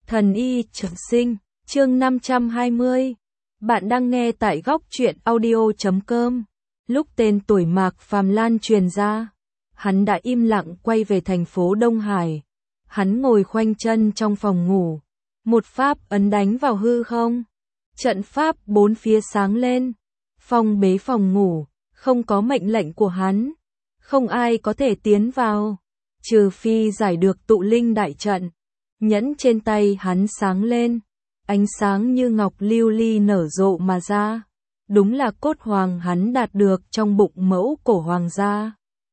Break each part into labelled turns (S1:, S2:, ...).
S1: Thần y trường sinh, chương 520. Bạn đang nghe tại góc truyện audio.com. Lúc tên tuổi Mạc Phàm lan truyền ra, hắn đã im lặng quay về thành phố Đông Hải. Hắn ngồi khoanh chân trong phòng ngủ. Một pháp ấn đánh vào hư không. Trận pháp bốn phía sáng lên. Phong bế phòng ngủ, không có mệnh lệnh của hắn. Không ai có thể tiến vào, trừ phi giải được tụ linh đại trận. Nhẫn trên tay hắn sáng lên, ánh sáng như ngọc lưu ly nở rộ mà ra. Đúng là cốt hoàng hắn đạt được trong bụng mẫu cổ hoàng gia.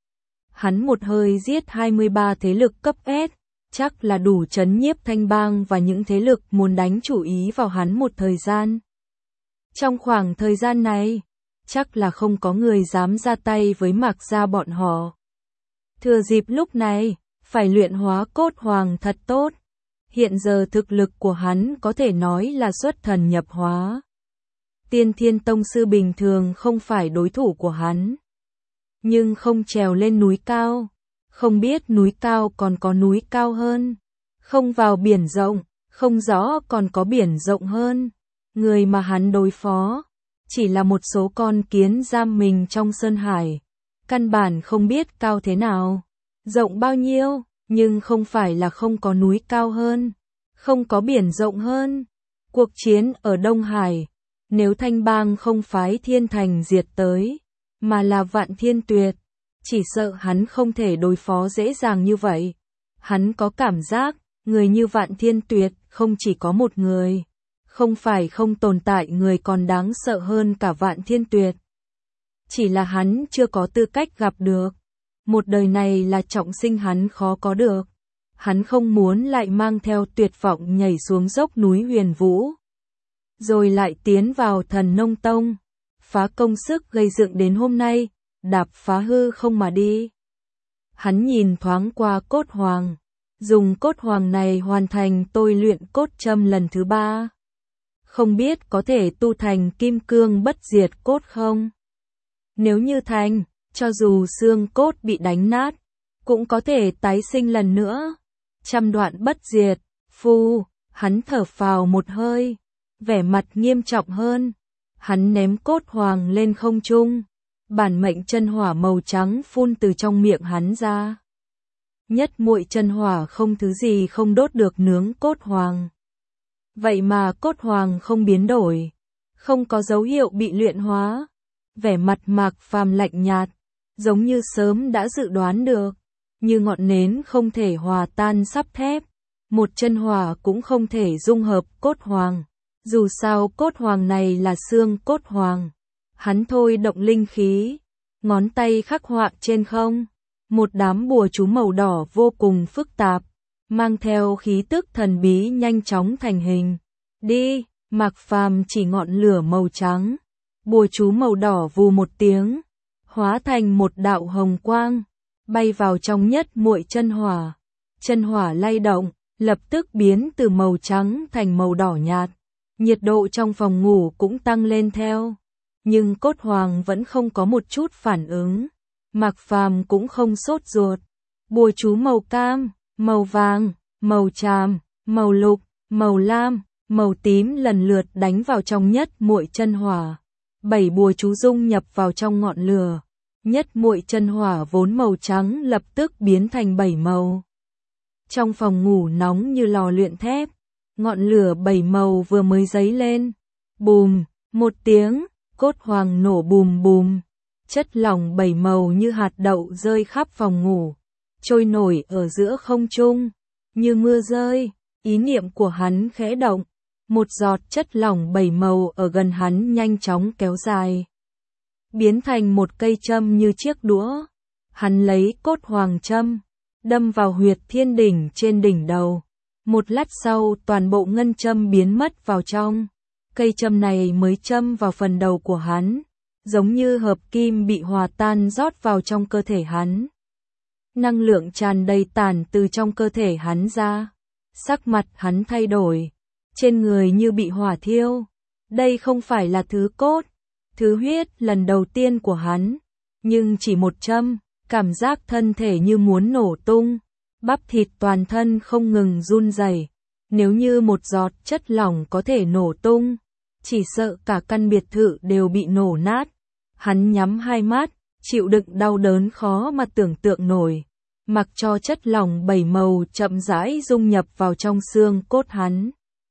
S1: Hắn một hơi giết 23 thế lực cấp S, chắc là đủ trấn nhiếp Thanh Bang và những thế lực muốn đánh chủ ý vào hắn một thời gian. Trong khoảng thời gian này, chắc là không có người dám ra tay với Mạc gia bọn họ. Thừa dịp lúc này, phải luyện hóa cốt hoàng thật tốt. Hiện giờ thực lực của hắn có thể nói là xuất thần nhập hóa. Tiên Thiên Tông sư bình thường không phải đối thủ của hắn. Nhưng không trèo lên núi cao, không biết núi cao còn có núi cao hơn. Không vào biển rộng, không rõ còn có biển rộng hơn. Người mà hắn đối phó, chỉ là một số con kiến giam mình trong sơn hải. Căn bản không biết cao thế nào, rộng bao nhiêu. Nhưng không phải là không có núi cao hơn, không có biển rộng hơn. Cuộc chiến ở Đông Hải, nếu Thanh Bang không phái Thiên Thành diệt tới, mà là Vạn Thiên Tuyệt, chỉ sợ hắn không thể đối phó dễ dàng như vậy. Hắn có cảm giác, người như Vạn Thiên Tuyệt không chỉ có một người, không phải không tồn tại người còn đáng sợ hơn cả Vạn Thiên Tuyệt. Chỉ là hắn chưa có tư cách gặp được. Một đời này là trọng sinh hắn khó có được. Hắn không muốn lại mang theo tuyệt vọng nhảy xuống dốc núi Huyền Vũ. Rồi lại tiến vào Thần Nông Tông. Phá công sức gây dựng đến hôm nay, đạp phá hư không mà đi. Hắn nhìn thoáng qua cốt hoàng. Dùng cốt hoàng này hoàn thành tôi luyện cốt châm lần thứ 3. Không biết có thể tu thành kim cương bất diệt cốt không? Nếu như thành, cho dù xương cốt bị đánh nát, cũng có thể tái sinh lần nữa. Trăm đoạn bất diệt, hắn thở phào một hơi, vẻ mặt nghiêm trọng hơn. Hắn ném cốt hoàng lên không trung, bản mệnh chân hỏa màu trắng phun từ trong miệng hắn ra. Nhất muội chân hỏa không thứ gì không đốt được nướng cốt hoàng. Vậy mà cốt hoàng không biến đổi, không có dấu hiệu bị luyện hóa. Vẻ mặt Mạc Phàm lạnh nhạt, giống như sớm đã dự đoán được, như ngọn nến không thể hòa tan sắt thép, một chân hỏa cũng không thể dung hợp cốt hoàng. Dù sao cốt hoàng này là xương cốt hoàng. Hắn thôi động linh khí, ngón tay khắc họa trên không, một đám bùa chú màu đỏ vô cùng phức tạp, mang theo khí tức thần bí nhanh chóng thành hình. Đi, Mạc Phàm chỉ ngọn lửa màu trắng, bùa chú màu đỏ vù một tiếng, hóa thành một đạo hồng quang, bay vào trong nhất muội chân hỏa. Chân hỏa lay động, lập tức biến từ màu trắng thành màu đỏ nhạt. Nhiệt độ trong phòng ngủ cũng tăng lên theo. Nhưng cốt hoàng vẫn không có một chút phản ứng. Mạc Phàm cũng không sốt ruột. Bùa chú màu cam, màu vàng, màu tràm, màu lục, màu lam, màu tím lần lượt đánh vào trong nhất muội chân hỏa. 7 bùa chú dung nhập vào trong ngọn lửa. Nhất muội chân hỏa vốn màu trắng lập tức biến thành 7 màu. Trong phòng ngủ nóng như lò luyện thép, ngọn lửa 7 màu vừa mới dấy lên. Bùm, một tiếng, cốt hoàng nổ bùm bùm. Chất lỏng 7 màu như hạt đậu rơi khắp phòng ngủ, trôi nổi ở giữa không trung, như mưa rơi. Ý niệm của hắn khẽ động. Một giọt chất lỏng 7 màu ở gần hắn nhanh chóng kéo dài, biến thành một cây châm như chiếc đũa. Hắn lấy cốt hoàng châm, đâm vào huyệt thiên đỉnh trên đỉnh đầu. Một lát sau toàn bộ ngân châm biến mất vào trong. Cây châm này mới châm vào phần đầu của hắn, giống như hợp kim bị hòa tan rót vào trong cơ thể hắn. Năng lượng tràn đầy tản từ trong cơ thể hắn ra. Sắc mặt hắn thay đổi. Trên người như bị hỏa thiêu. Đây không phải là thứ cốt, thứ huyết lần đầu tiên của hắn. Nhưng chỉ một châm, cảm giác thân thể như muốn nổ tung. Bắp thịt toàn thân không ngừng run rẩy. Nếu như một giọt chất lỏng có thể nổ tung, chỉ sợ cả căn biệt thự đều bị nổ nát. Hắn nhắm hai mắt, chịu đựng đau đớn khó mà tưởng tượng nổi, mặc cho chất lỏng bảy màu chậm rãi dung nhập vào trong xương cốt hắn.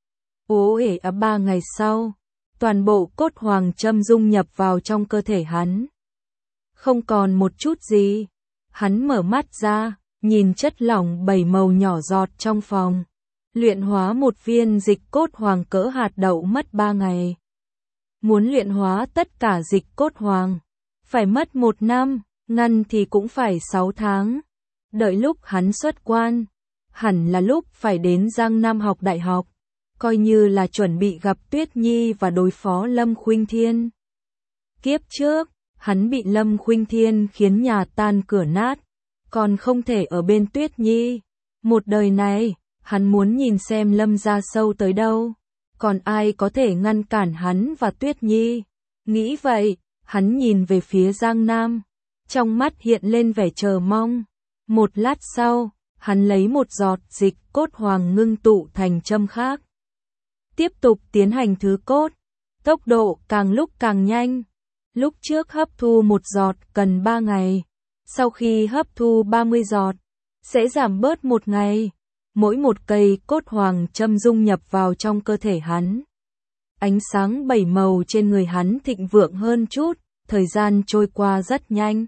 S1: Ố ể 3 ngày sau, toàn bộ cốt hoàng châm dung nhập vào trong cơ thể hắn. Không còn một chút gì. Hắn mở mắt ra, nhìn chất lỏng bảy màu nhỏ giọt trong phòng. Luyện hóa một viên dịch cốt hoàng cỡ hạt đậu mất 3 ngày. Muốn luyện hóa tất cả dịch cốt hoàng, phải mất 1 năm, ngăn thì cũng phải 6 tháng. Đợi lúc hắn xuất quan, hẳn là lúc phải đến Giang Nam học đại học, coi như là chuẩn bị gặp Tuyết Nhi và đối phó Lâm Khuynh Thiên. Kiếp trước, hắn bị Lâm Khuynh Thiên khiến nhà tan cửa nát, còn không thể ở bên Tuyết Nhi. Một đời này, hắn muốn nhìn xem Lâm gia sâu tới đâu, còn ai có thể ngăn cản hắn và Tuyết Nhi. Nghĩ vậy, hắn nhìn về phía Giang Nam, trong mắt hiện lên vẻ chờ mong. Một lát sau, hắn lấy một giọt dịch cốt hoàng ngưng tụ thành châm khác. Tiếp tục tiến hành thứ cốt, tốc độ càng lúc càng nhanh. Lúc trước hấp thu một giọt cần 3 ngày, sau khi hấp thu 30 giọt, sẽ giảm bớt 1 ngày. Mỗi một cây cốt hoàng châm dung nhập vào trong cơ thể hắn. Ánh sáng bảy màu trên người hắn thịnh vượng hơn chút, thời gian trôi qua rất nhanh.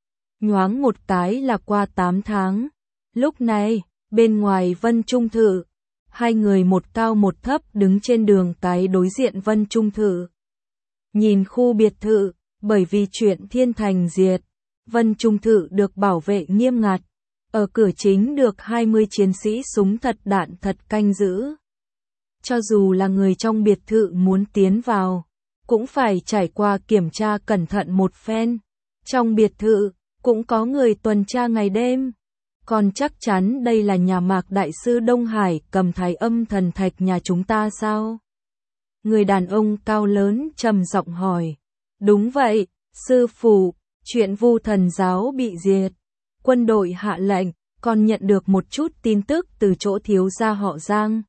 S1: Nhoáng một cái là qua 8 tháng. Lúc này, bên ngoài Vân Trung Thự, hai người một cao một thấp đứng trên đường cái đối diện Vân Trung Thự. Nhìn khu biệt thự, bởi vì chuyện Thiên Thành diệt, Vân Trung Thự được bảo vệ nghiêm ngặt. Ở cửa chính được 20 chiến sĩ súng thật đạn thật canh giữ. Cho dù là người trong biệt thự muốn tiến vào, cũng phải trải qua kiểm tra cẩn thận một phen. Trong biệt thự, cũng có người tuần tra ngày đêm. Còn chắc chắn đây là nhà Mạc Đại sư Đông Hải Cầm Thái Âm Thần Thạch nhà chúng ta sao? Người đàn ông cao lớn trầm giọng hỏi. Đúng vậy, sư phụ, chuyện Vu Thần giáo bị diệt. Quân đội hạ lệnh, còn nhận được một chút tin tức từ chỗ thiếu gia họ Giang.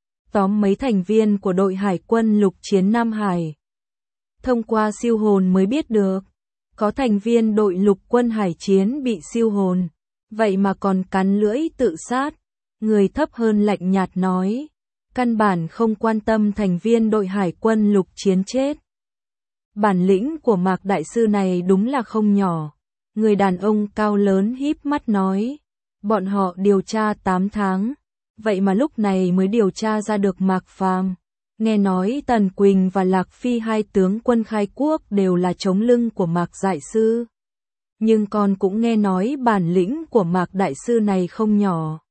S1: Tóm mấy thành viên của đội hải quân lục chiến Nam Hải. Thông qua siêu hồn mới biết được, có thành viên đội lục quân hải chiến bị siêu hồn, vậy mà còn cắn lưỡi tự sát. Người thấp hơn lạnh nhạt nói, căn bản không quan tâm thành viên đội hải quân lục chiến chết. Bản lĩnh của Mạc Đại sư này đúng là không nhỏ. Người đàn ông cao lớn híp mắt nói, bọn họ điều tra 8 tháng, vậy mà lúc này mới điều tra ra được Mạc Phàm. Nghe nói Tần Quỳnh và Lạc Phi hai tướng quân khai quốc đều là chống lưng của Mạc Đại sư. Nhưng con cũng nghe nói bản lĩnh của Mạc Đại sư này không nhỏ.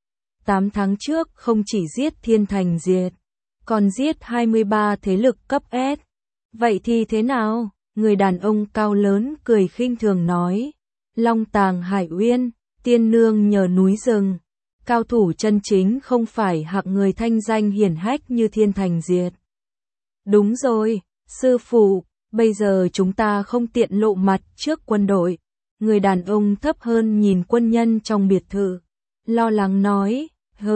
S1: 8 tháng trước không chỉ giết Thiên Thành diệt, còn giết 23 thế lực cấp S. Vậy thì thế nào? Người đàn ông cao lớn cười khinh thường nói, Long Tàng Hải Uyên, tiên nương nhờ núi rừng, cao thủ chân chính không phải hạng người thanh danh hiển hách như Thiên Thành diệt. Đúng rồi, sư phụ, bây giờ chúng ta không tiện lộ mặt trước quân đội. Người đàn ông thấp hơn nhìn quân nhân trong biệt thự, lo lắng nói,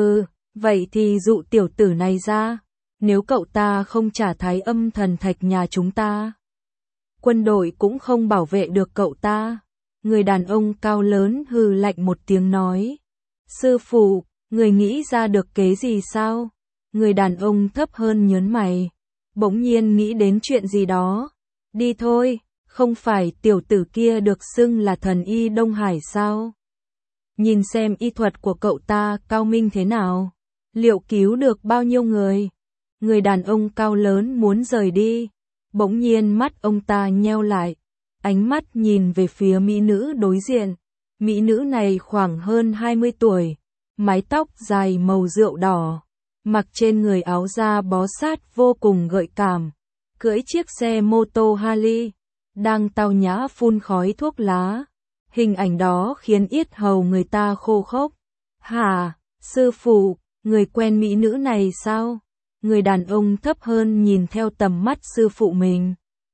S1: vậy thì dụ tiểu tử này ra, nếu cậu ta không trả Thái Âm Thần Thạch nhà chúng ta, quân đội cũng không bảo vệ được cậu ta. Người đàn ông cao lớn hừ lạnh một tiếng nói, sư phụ, người nghĩ ra được kế gì sao? Người đàn ông thấp hơn nhớn mày, bỗng nhiên nghĩ đến chuyện gì đó. Đi thôi, không phải tiểu tử kia được xưng là thần y Đông Hải sao? Nhìn xem y thuật của cậu ta cao minh thế nào, liệu cứu được bao nhiêu người? Người đàn ông cao lớn muốn rời đi, bỗng nhiên mắt ông ta nheo lại, ánh mắt nhìn về phía mỹ nữ đối diện. Mỹ nữ này khoảng hơn 20 tuổi, mái tóc dài màu rượu đỏ, mặc trên người áo da bó sát vô cùng gợi cảm, cưỡi chiếc xe mô tô Harley, đang tao nhã phun khói thuốc lá. Hình ảnh đó khiến yết hầu người ta khô khốc. Hả, sư phụ, người quen mỹ nữ này sao? Người đàn ông thấp hơn nhìn theo tầm mắt sư phụ mình.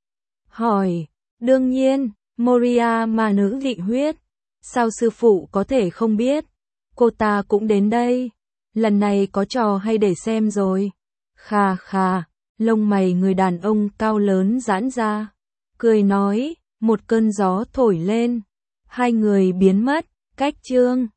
S1: Hỏi, đương nhiên, Moria mà nữ dị huyết. Sao sư phụ có thể không biết? Cô ta cũng đến đây. lần này có trò hay để xem rồi. Khà khà, lông mày người đàn ông cao lớn giãn ra, cười nói, một cơn gió thổi lên, hai người biến mất, cách chương